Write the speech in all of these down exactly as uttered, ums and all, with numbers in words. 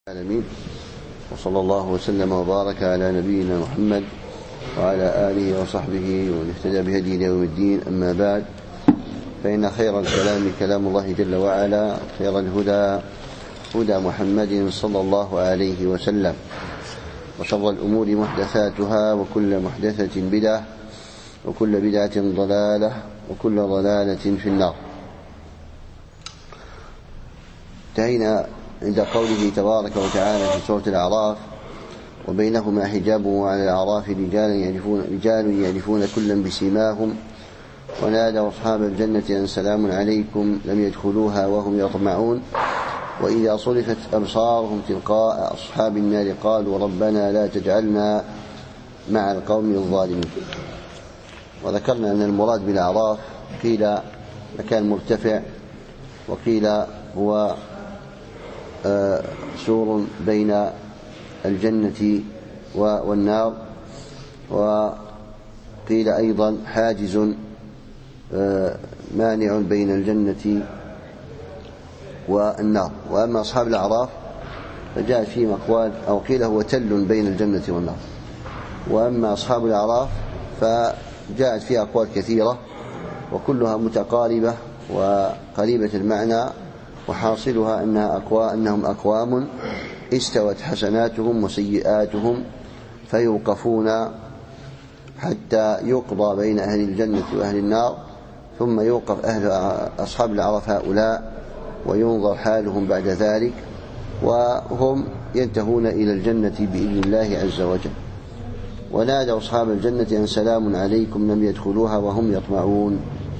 العالمين، وصلى الله وسلم وبارك على نبينا محمد وعلى آله وصحبه ومن اهتدى بهديه إلى يوم الدين. أما بعد، فإن خير الكلام كلام الله جل وعلا، خير الهدى هدى محمد صلى الله عليه وسلم، وشر الأمور محدثاتها، وكل محدثة بدعة، وكل بدعة ضلالة، وكل ضلالة في النار. انتهينا عند قوله تبارك وتعالى في سورة الأعراف: وبينهما حجاب وعلى الأعراف رجال يعرفون, رجال يعرفون كلا بسيماهم ونادوا أصحاب الجنة أن سلام عليكم لم يدخلوها وهم يطمعون وإذا صرفت أبصارهم تلقاء أصحاب النار قالوا ربنا لا تجعلنا مع القوم الظالمين. وذكرنا أن المراد بالأعراف قيل مكان مرتفع، وقيل هو سور بين الجنة والنار، وقيل أيضا حاجز مانع بين الجنة والنار. وأما أصحاب الأعراف فجاءت فيهم أقوال، أو قيل هو تل بين الجنة والنار. وأما أصحاب الأعراف فجاءت فيها أقوال كثيرة وكلها متقاربة وقريبة المعنى، وحاصلها أنها أقوى أنهم أقوام استوت حسناتهم وسيئاتهم فيوقفون حتى يقضى بين أهل الجنة وأهل النار، ثم يوقف أهل أصحاب الأعراف هؤلاء وينظر حالهم بعد ذلك، وهم ينتهون إلى الجنة بإذن الله عز وجل. ونادى أصحاب الجنة أن سلام عليكم لم يدخلوها وهم يطمعون.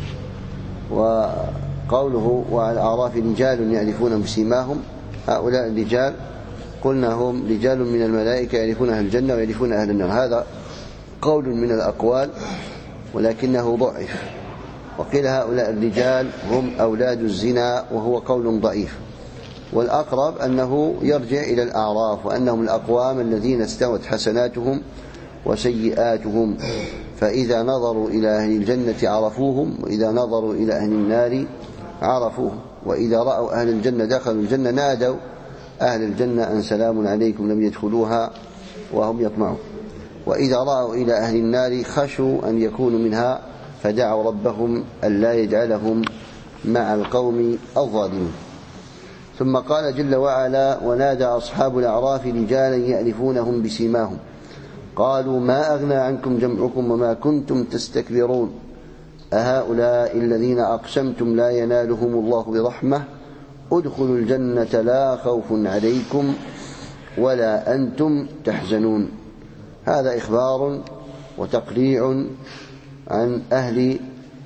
وقوله وعلى الأعراف رجال يعرفون بسيماهم، هؤلاء الرجال قلنا هم رجال من الملائكة يعرفون أهل الجنة ويعرفون أهل النار. هذا قول من الأقوال ولكنه ضعيف. وقيل هؤلاء الرجال هم أولاد الزنا، وهو قول ضعيف. والأقرب أنه يرجع إلى الأعراف، وأنهم الأقوام الذين استوت حسناتهم وسيئاتهم، فإذا نظروا إلى أهل الجنة عرفوهم، وإذا نظروا إلى أهل النار عرفوهم. وإذا رأوا أهل الجنة دخلوا الجنة نادوا أهل الجنة أن سلام عليكم لم يدخلوها وهم يطمعون. وإذا رأوا إلى أهل النار خشوا أن يكونوا منها فدعوا ربهم ألا يجعلهم مع القوم الظالمين. ثم قال جل وعلا: ونادى أصحاب الأعراف رجالا يعرفونهم بسيماهم قالوا ما أغنى عنكم جمعكم وما كنتم تستكبرون أهؤلاء الذين أقسمتم لا ينالهم الله برحمة ادخلوا الجنة لا خوف عليكم ولا أنتم تحزنون. هذا إخبار وتقريع عن أهل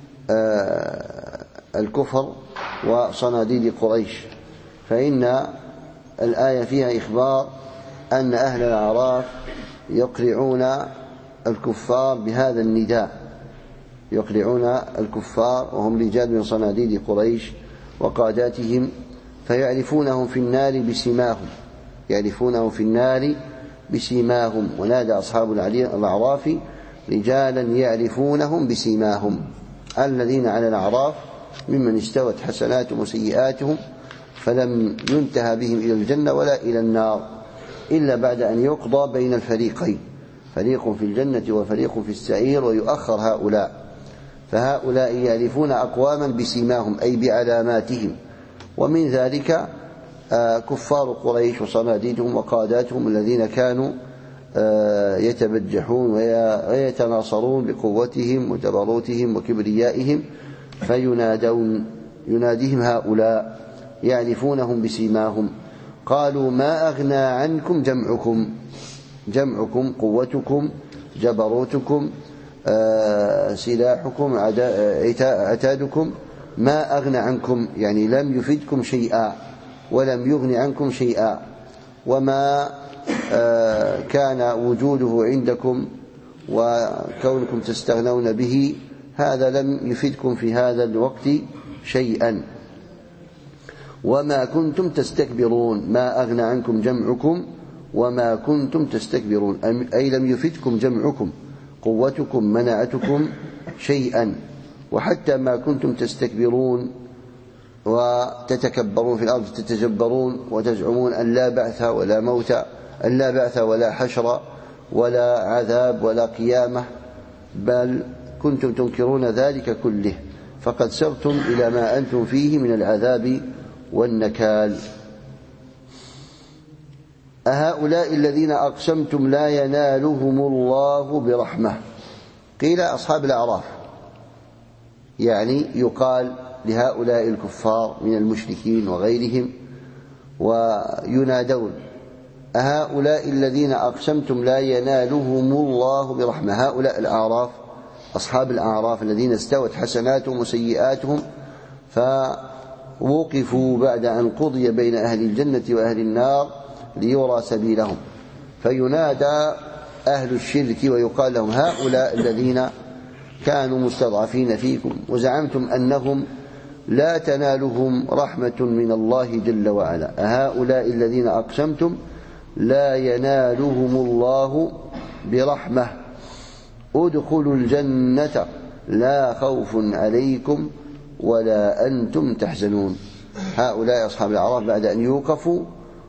الكفر وصناديد قريش، فإن الآية فيها إخبار أن أهل الأعراف يقرعون الكفار بهذا النداء، يقرعون الكفار وهم رجال من صناديد قريش وقاداتهم، فيعرفونهم في النار بسيماهم، يعرفونهم في النار بسيماهم. ونادى أصحاب الأعراف رجالا يعرفونهم بسيماهم، الذين على الأعراف ممن استوت حسناتهم وسيئاتهم، فلم ينتهى بهم إلى الجنة ولا إلى النار إلا بعد أن يقضى بين الفريقين، فريق في الجنة وفريق في السعير، ويؤخر هؤلاء. فهؤلاء يعرفون أقواما بسيماهم أي بعلاماتهم، ومن ذلك كفار قريش وصناديدهم وقاداتهم الذين كانوا يتبجحون ويتناصرون بقوتهم وجبروتهم وكبريائهم، فينادون يناديهم هؤلاء يعرفونهم بسيماهم قالوا ما أغنى عنكم جمعكم، جمعكم قوتكم جبروتكم سلاحكم عتادكم، ما أغنى عنكم يعني لم يفدكم شيئا ولم يغني عنكم شيئا، وما كان وجوده عندكم وكونكم تستغنون به هذا لم يفدكم في هذا الوقت شيئا، وما كنتم تستكبرون، ما أغنى عنكم جمعكم وما كنتم تستكبرون، أي لم يفدكم جمعكم قوتكم منعتكم شيئا، وحتى ما كنتم تستكبرون وتتكبرون في الأرض، تتجبرون وتزعمون أن لا بعث ولا موت، أن لا بعث ولا حشر ولا عذاب ولا قيامة، بل كنتم تنكرون ذلك كله، فقد سرتم إلى ما أنتم فيه من العذاب والنكال. أهؤلاء الذين أقسمتم لا ينالهم الله برحمة؟ قيل أصحاب الأعراف، يعني يقال لهؤلاء الكفار من المشركين وغيرهم وينادون: أهؤلاء الذين أقسمتم لا ينالهم الله برحمة. هؤلاء الأعراف أصحاب الأعراف الذين استوت حسناتهم وسيئاتهم، فوقفوا بعد أن قضي بين أهل الجنة وأهل النار ليرى سبيلهم، فينادى أهل الشرك ويقال لهم: هؤلاء الذين كانوا مستضعفين فيكم وزعمتم أنهم لا تنالهم رحمة من الله جل وعلا، أهؤلاء الذين أقسمتم لا ينالهم الله برحمة ادخلوا الجنة لا خوف عليكم ولا أنتم تحزنون. هؤلاء أصحاب الأعراف بعد أن يوقفوا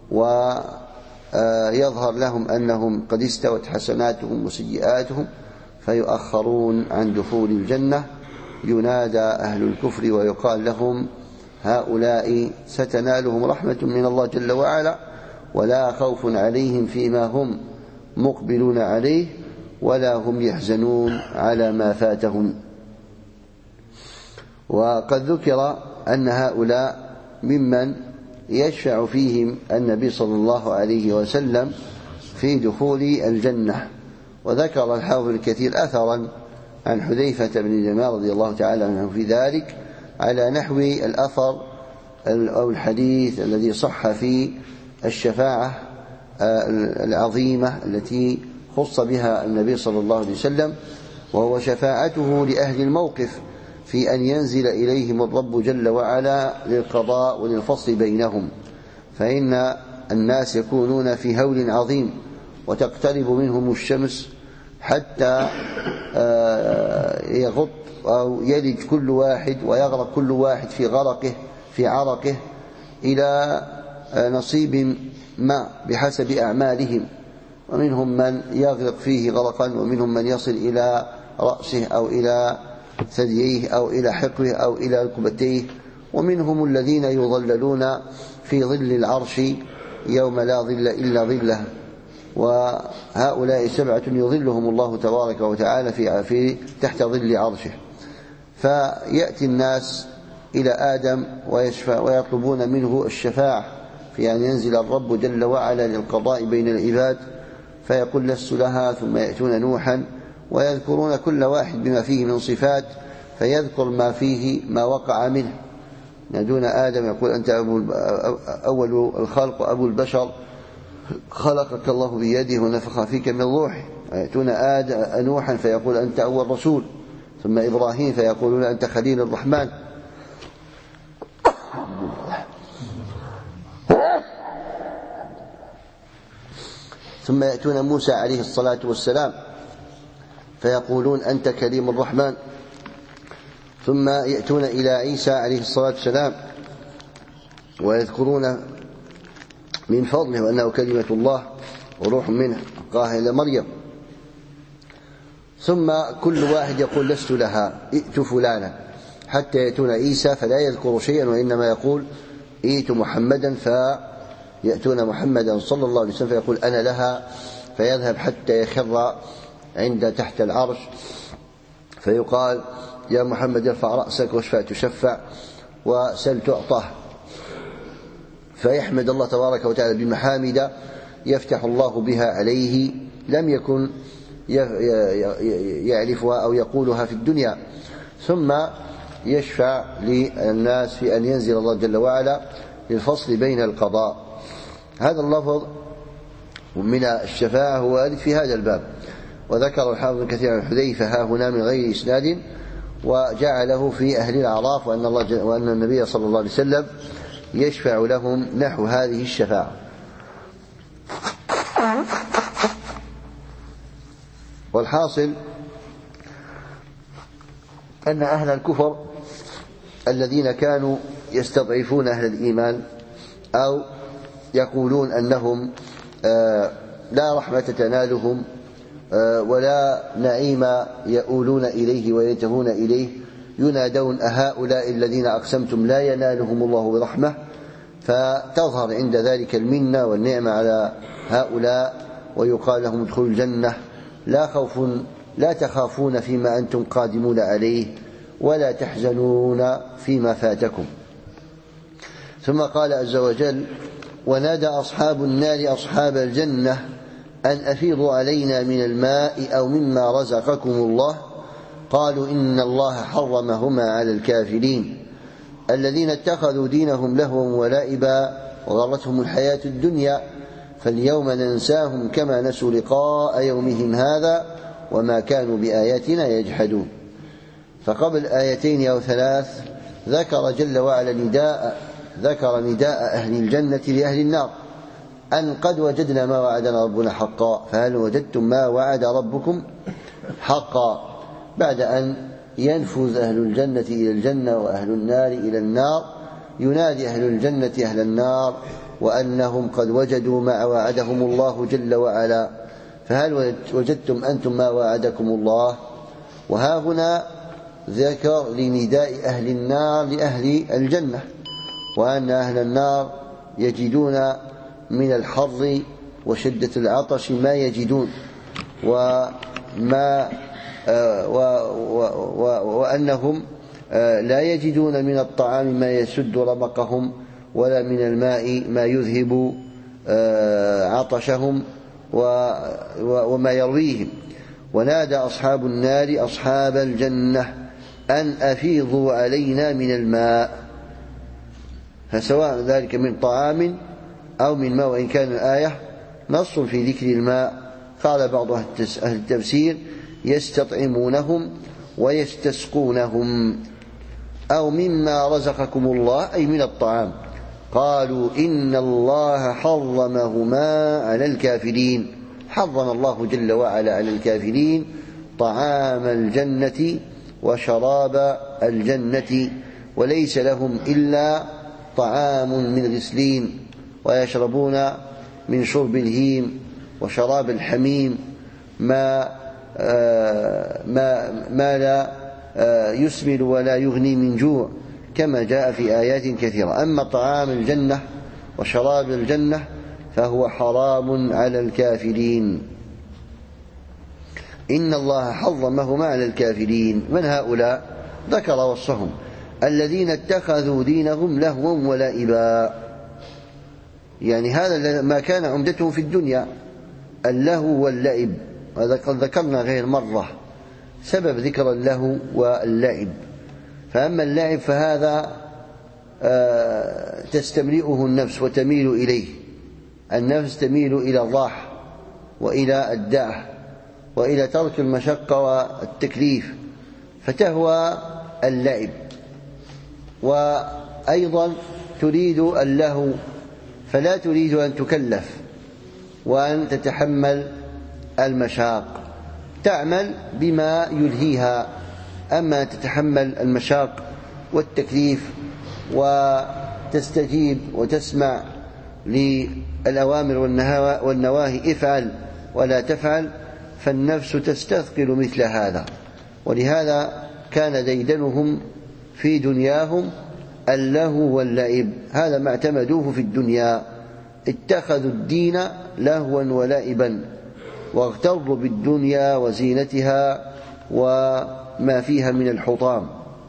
ويظهر لهم أنهم قد استوت حسناتهم وسيئاتهم فيؤخرون عن دخول الجنة، ينادى أهل الكفر ويقال لهم: هؤلاء ستنالهم رحمة من الله جل وعلا ولا خوف عليهم فيما هم مقبلون عليه ولا هم يحزنون على ما فاتهم. وقد ذكر أن هؤلاء ممن يشفع فيهم النبي صلى الله عليه وسلم في دخول الجنة. وذكر الحافظ الكثير أثرا عن حذيفة بن اليمان رضي الله تعالى عنه في ذلك على نحو الأثر أو الحديث الذي صح في الشفاعة العظيمة التي خص بها النبي صلى الله عليه وسلم، وهو شفاعته لأهل الموقف في أن ينزل إليهم الرب جل وعلا للقضاء وللفصل بينهم، فإن الناس يكونون في هول عظيم وتقترب منهم الشمس حتى يغط أو يلج كل واحد ويغرق كل واحد في غرقه في عرقه إلى نصيب ما بحسب أعمالهم، ومنهم من يغرق فيه غرقا، ومنهم من يصل إلى رأسه أو إلى ثدييه أو إلى حقوه أو إلى ركبتيه، ومنهم الذين يظللون في ظل العرش يوم لا ظل إلا ظله. وهؤلاء سبعة يظلهم الله تبارك وتعالى في في تحت ظل عرشه. فيأتي الناس إلى آدم ويشفع ويطلبون منه الشفاعة في أن ينزل الرب جل وعلا للقضاء بين العباد، فيقول: لست لها. ثم يأتون نوحا ويذكرون كل واحد بما فيه من صفات، فيذكر ما فيه ما وقع منه. ينادون آدم يقول: أنت أول الخلق وأبو البشر، خلقك الله بيده ونفخ فيك من روحه. ويأتون آدم نوحا فيقول: أنت أول رسول. ثم إبراهيم فيقولون: أنت خليل الرحمن. ثم يأتون موسى عليه الصلاة والسلام فيقولون: أنت كليم الرحمن. ثم يأتون إلى عيسى عليه الصلاة والسلام ويذكرون من فضله وأنه كلمة الله وروح منه ألقاها إلى مريم. ثم كل واحد يقول: لست لها، ائت فلانا، حتى يأتون عيسى فلا يذكر شيئا وإنما يقول: ائت محمدا، فيأتون محمدا صلى الله عليه وسلم فيقول: أنا لها، فيذهب حتى يخر عند تحت العرش فيقال: يا محمد ارفع رأسك واشفع تشفع وسل تعطى. فيحمد الله تبارك وتعالى بمحامد يفتح الله بها عليه لم يكن يعرفها أو يقولها في الدنيا، ثم يشفع للناس في أن ينزل الله جل وعلا للفصل بين القضاء. هذا اللفظ من الشفاعة هو وارد في هذا الباب، وذكر الحافظ كثيرا عن حذيفة ها هنا من غير إسناد، وجعله في أهل الأعراف، وأن, الله وأن النبي صلى الله عليه وسلم يشفع لهم نحو هذه الشفاعة. والحاصل أن أهل الكفر الذين كانوا يستضعفون أهل الإيمان أو يقولون أنهم لا رحمة تنالهم ولا نعيم يؤولون إليه ويتهون إليه، ينادون أهؤلاء الذين أقسمتم لا ينالهم الله برحمة، فتظهر عند ذلك المنة والنعمة على هؤلاء ويقال لهم ادخلوا الجنة لا خوف لا تخافون فيما أنتم قادمون عليه ولا تحزنون فيما فاتكم. ثم قال عز وجل: ونادى أصحاب النار أصحاب الجنة أن أفيضوا علينا من الماء أو مما رزقكم الله قالوا إن الله حرمهما على الكافرين الذين اتخذوا دينهم لهوا ولعبا وغرتهم الحياة الدنيا فاليوم ننساهم كما نسوا لقاء يومهم هذا وما كانوا بآياتنا يجحدون. فقبل آيتين أو ثلاث ذكر جل وعلا نداء ذكر نداء أهل الجنة لأهل النار أن قد وجدنا ما وعدنا ربنا حقا فهل وجدتم ما وعد ربكم حقا، بعد أن ينفذ أهل الجنة إلى الجنة وأهل النار إلى النار ينادي أهل الجنة أهل النار وأنهم قد وجدوا ما وعدهم الله جل وعلا، فهل وجدتم أنتم ما وعدكم الله؟ وها هنا ذكر لنداء أهل النار لأهل الجنة، وأن أهل النار يجدون من الحر وشدة العطش ما يجدون وما و و و وأنهم لا يجدون من الطعام ما يسد رمقهم ولا من الماء ما يذهب عطشهم وما يرويهم. ونادى أصحاب النار أصحاب الجنة أن أفيضوا علينا من الماء، فسواء ذلك من طعام أو من ماء، وإن كان الآية نص في ذكر الماء. قال بعض أهل التفسير يستطعمونهم ويستسقونهم، أو مما رزقكم الله أي من الطعام. قالوا إن الله حرمهما على الكافرين، حرم الله جل وعلا على الكافرين طعام الجنة وشراب الجنة، وليس لهم إلا طعام من غسلين، ويشربون من شرب الهيم وشراب الحميم ما ما ما لا يسمن ولا يغني من جوع كما جاء في آيات كثيرة. أما طعام الجنة وشراب الجنة فهو حرام على الكافرين. إن الله حرمهما على الكافرين. من هؤلاء؟ ذكر وصفهم: الذين اتخذوا دينهم لهوا ولعبا، يعني هذا ما كان عمدته في الدنيا اللهو واللعب. هذا قد ذكرنا غير مرة سبب ذكر اللهو واللعب. فأما اللعب فهذا تستملئه النفس وتميل إليه، النفس تميل إلى الراحة وإلى الدعة وإلى ترك المشقة والتكليف، فتهوى اللعب. وأيضا تريد اللهو فلا تريد أن تكلف وأن تتحمل المشاق، تعمل بما يلهيها. أما تتحمل المشاق والتكليف وتستجيب وتسمع للأوامر والنواهي افعل ولا تفعل، فالنفس تستثقل مثل هذا. ولهذا كان ديدنهم في دنياهم اللهو واللعب، هذا ما اعتمدوه في الدنيا. اتخذوا الدين لهوا ولعبا واغتروا بالدنيا وزينتها وما فيها من الحطام،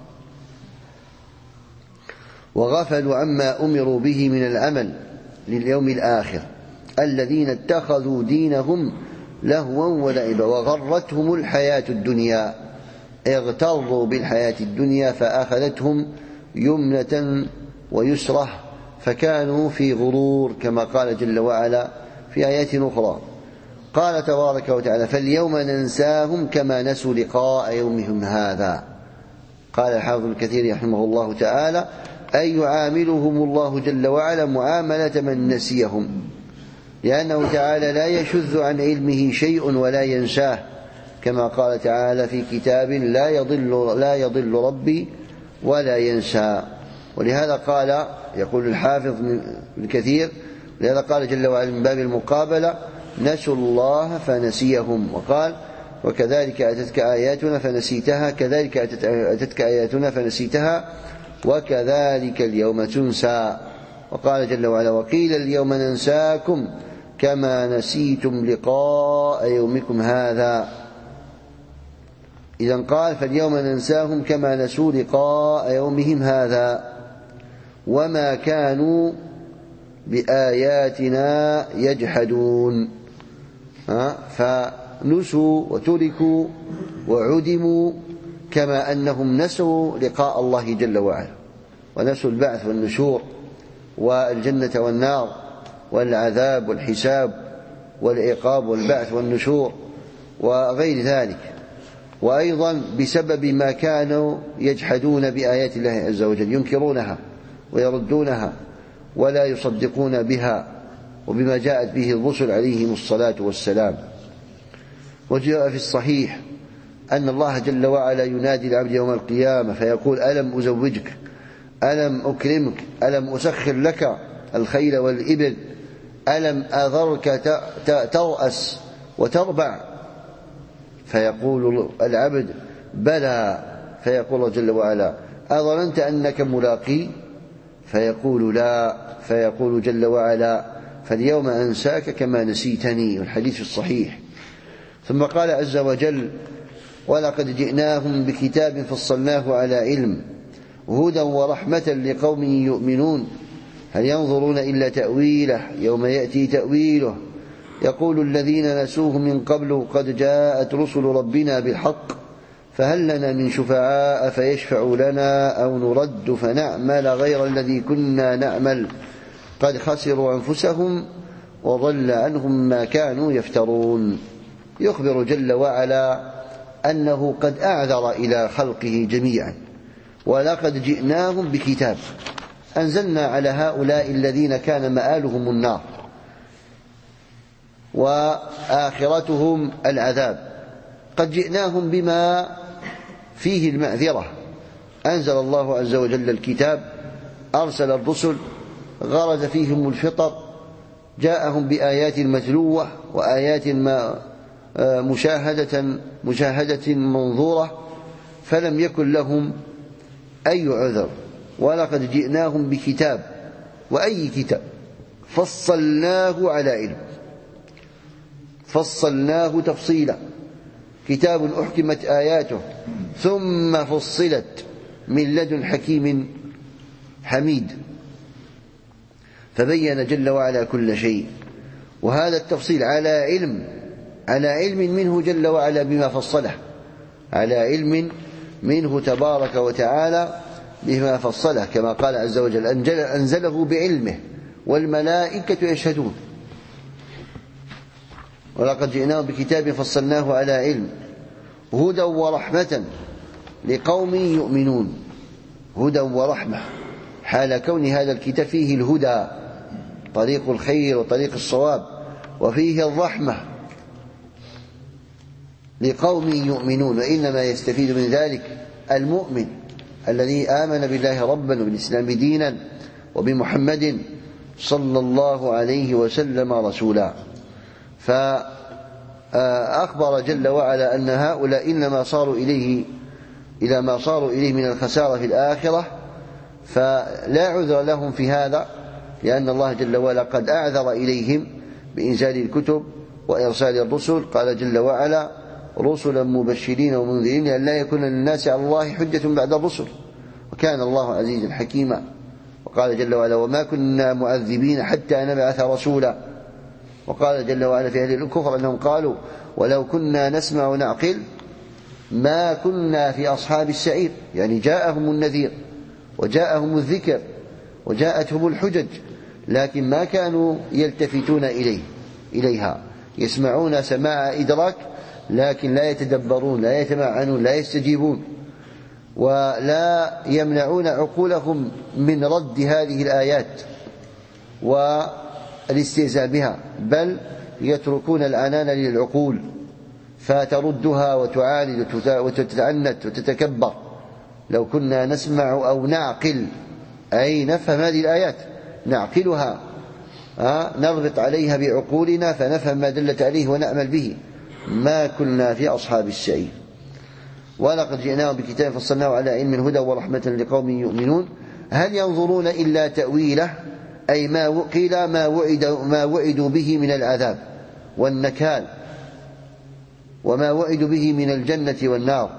وغفلوا عما أمروا به من العمل لليوم الآخر. الذين اتخذوا دينهم لهوا ولعبا وغرتهم الحياة الدنيا، اغتروا بالحياة الدنيا فأخذتهم يمنة ويسرة فكانوا في غرور، كما قال جل وعلا في آيات أخرى. قال تبارك وتعالى: فاليوم ننساهم كما نسوا لقاء يومهم هذا. قال الحافظ ابن كثير رحمه الله تعالى: أي يعاملهم الله جل وعلا معاملة من نسيهم، لأنه تعالى لا يشذ عن علمه شيء ولا ينساه، كما قال تعالى في كتاب: لا يضل, لا يضل ربي ولا ينسى. ولهذا قال يقول الحافظ ابن كثير لهذا قال جل وعلا من باب المقابلة نسوا الله فنسيهم، وقال وكذلك أتتك آياتنا فنسيتها كذلك أتتك آياتنا فنسيتها وكذلك اليوم تنسى، وقال جل وعلا وقيل اليوم ننساكم كما نسيتم لقاء يومكم هذا. إذن قال فاليوم ننساهم كما نسوا لقاء يومهم هذا وما كانوا بآياتنا يجحدون. فنسوا وتركوا وعدموا كما أنهم نسوا لقاء الله جل وعلا، ونسوا البعث والنشور والجنة والنار والعذاب والحساب والعقاب والبعث والنشور وغير ذلك. وأيضا بسبب ما كانوا يجحدون بآيات الله عز وجل، ينكرونها ويردونها ولا يصدقون بها وبما جاءت به الرسل عليهم الصلاة والسلام. وجاء في الصحيح أن الله جل وعلا ينادي العبد يوم القيامة فيقول ألم أزوجك، ألم أكرمك، ألم أسخر لك الخيل والإبل، ألم أذرك ترأس وتربع؟ فيقول العبد بلى، فيقول جل وعلا أظننت أنك ملاقي؟ فيقول لا، فيقول جل وعلا فاليوم أنساك كما نسيتني، والحديث الصحيح. ثم قال عز وجل ولقد جئناهم بكتاب فصلناه على علم هدى ورحمة لقوم يؤمنون هل ينظرون إلا تأويله يوم يأتي تأويله يقول الذين نسوه من قبل قد جاءت رسل ربنا بالحق فهل لنا من شفعاء فيشفعوا لنا أو نرد فنعمل غير الذي كنا نعمل قد خسروا أنفسهم وضل عنهم ما كانوا يفترون. يخبر جل وعلا أنه قد أعذر إلى خلقه جميعا، ولقد جئناهم بكتاب أنزلنا على هؤلاء الذين كان مآلهم النار وآخرتهم العذاب، قد جئناهم بما فيه المعذرة. أنزل الله عز وجل الكتاب، أرسل الرسل، غرز فيهم الفطر، جاءهم بآيات متلوة وآيات مشاهدة مشاهدة منظورة، فلم يكن لهم أي عذر. ولقد جئناهم بكتاب، وأي كتاب؟ فصلناه على علم، فصلناه تفصيلا، كتاب أحكمت آياته ثم فصلت من لدن حكيم حميد، فبين جل وعلا كل شيء. وهذا التفصيل على علم، على علم منه جل وعلا بما فصله، على علم منه تبارك وتعالى بما فصله، كما قال عز وجل أنزله بعلمه والملائكة يشهدون. ولقد جئناهم بكتاب فصلناه على علم هدى ورحمة لقوم يؤمنون. هدى ورحمة، حال كون هذا الكتاب فيه الهدى طريق الخير وطريق الصواب، وفيه الرحمة لقوم يؤمنون. وإنما يستفيد من ذلك المؤمن الذي آمن بالله ربا وبالإسلام دينا وبمحمد صلى الله عليه وسلم رسولا. فأخبر جل وعلا أن هؤلاء إنما صاروا إليه إلى ما صاروا إليه من الخسارة في الآخرة، فلا عذر لهم في هذا، لأن الله جل وعلا قد أعذر إليهم بإنزال الكتب وإرسال الرسل. قال جل وعلا رسلا مبشرين ومنذرين لئلا يكون للناس على الله حجة بعد الرسل وكان الله عزيزا حكيما. وقال جل وعلا وما كنا معذبين حتى نبعث رسولا. وقال جل وعلا في أهل الكفر أنهم قالوا ولو كنا نسمع ونعقل ما كنا في أصحاب السعير، يعني جاءهم النذير وجاءهم الذكر وجاءتهم الحجج، لكن ما كانوا يلتفتون إليه إليها، يسمعون سماع إدراك لكن لا يتدبرون، لا يتمعنون، لا يستجيبون، ولا يمنعون عقولهم من رد هذه الآيات والاستهزاء بها، بل يتركون العنان للعقول فتردها وتعاند وتتعنت وتتكبر. لو كنا نسمع أو نعقل أي نفهم هذه الآيات، نعقلها، نربط عليها بعقولنا فنفهم ما دلت عليه ونعمل به، ما كنا في أصحاب السعير. ولقد جئناهم بكتاب فصلناه على علم هدى ورحمة لقوم يؤمنون هل ينظرون إلا تأويله، أي ما قيل ما وعد ما وعدوا به من العذاب والنكال، وما وعدوا به من الجنة والنار.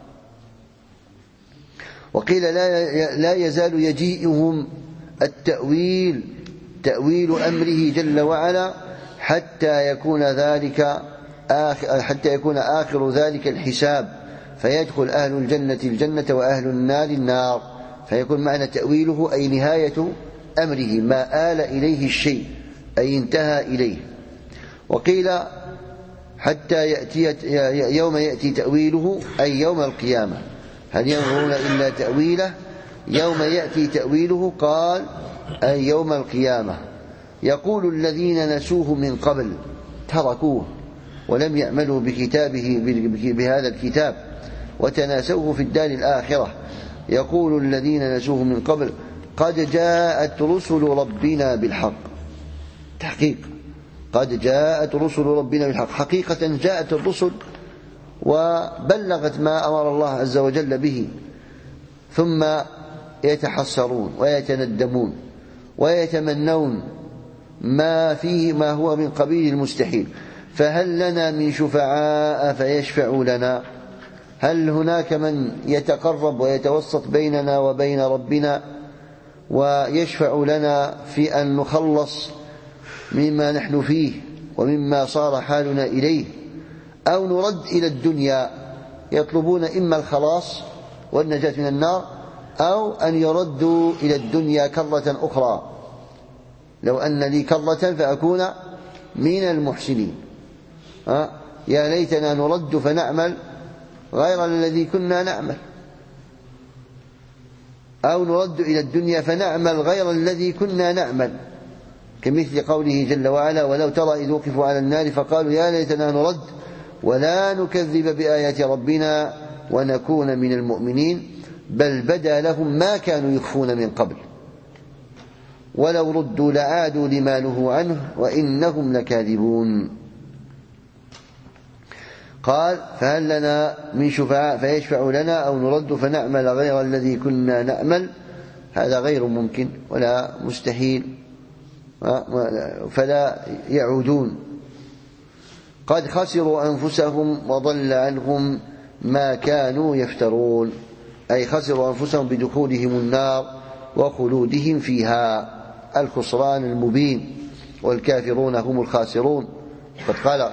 وقيل لا لا يزال يجيئهم التأويل، تأويل أمره جل وعلا، حتى يكون ذلك آخر حتى يكون آخر ذلك الحساب، فيدخل أهل الجنة الجنة وأهل النار النار، فيكون معنى تأويله أي نهاية أمره، ما آل إليه الشيء أي انتهى إليه. وقيل حتى يأتي يوم يأتي تأويله أي يوم القيامة، هل ينظرون إلا تأويله يوم يأتي تأويله، قال أي يوم القيامة. يقول الذين نسوه من قبل، تركوه ولم يعملوا بكتابه بهذا الكتاب وتناسوه في الدار الآخرة، يقول الذين نسوه من قبل قد جاءت رسل ربنا بالحق، تحقيق قد جاءت رسل ربنا بالحق، حقيقة جاءت الرسل وبلغت ما أمر الله عز وجل به، ثم يتحسرون ويتندمون ويتمنون ما فيه ما هو من قبيل المستحيل، فهل لنا من شفعاء فيشفعوا لنا، هل هناك من يتقرب ويتوسط بيننا وبين ربنا ويشفع لنا في أن نخلص مما نحن فيه ومما صار حالنا إليه، أو نرد إلى الدنيا، يطلبون إما الخلاص والنجاة من النار أو أن يردوا إلى الدنيا كرة أخرى، لو أن لي كرة فأكون من المحسنين، أه؟ يا ليتنا نرد فنعمل غير الذي كنا نعمل، أو نرد إلى الدنيا فنعمل غير الذي كنا نعمل، كمثل قوله جل وعلا ولو ترى إذ وقفوا على النار فقالوا يا ليتنا نرد ولا نكذب بآيات ربنا ونكون من المؤمنين، بل بدا لهم ما كانوا يخفون من قبل ولو ردوا لعادوا لما نهوا عنه وإنهم لكاذبون. قال فهل لنا من شفعاء فيشفع لنا أو نرد فنعمل غير الذي كنا نعمل، هذا غير ممكن ولا مستحيل، فلا يعودون. قد خسروا أنفسهم وضل عنهم ما كانوا يفترون، أي خسروا أنفسهم بدخولهم النار وخلودهم فيها، الخسران المبين، والكافرون هم الخاسرون. قد قال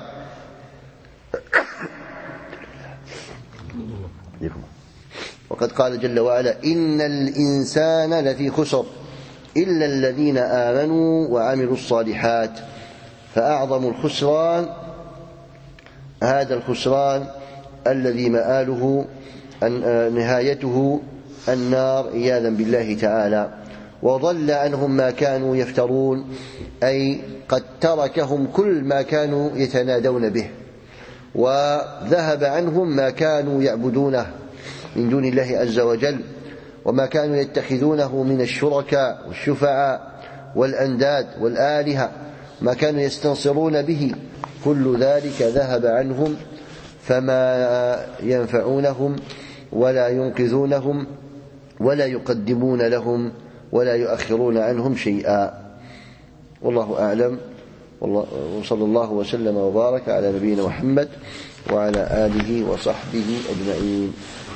وقد قال جل وعلا إن الإنسان لفي خسر إلا الذين آمنوا وعملوا الصالحات، فأعظم الخسران هذا الخسران الذي مآله نهايته النار عياذا بالله تعالى. وضل عنهم ما كانوا يفترون، أي قد تركهم كل ما كانوا يتنادون به، وذهب عنهم ما كانوا يعبدونه من دون الله عز وجل، وما كانوا يتخذونه من الشركاء والشفعاء والأنداد والآلهة، ما كانوا يستنصرون به، كل ذلك ذهب عنهم، فما ينفعونهم ولا ينقذونهم ولا يقدمون لهم ولا يؤخرون عنهم شيئا. والله أعلم، وصلى الله وسلم وبارك على نبينا محمد وعلى آله وصحبه أجمعين.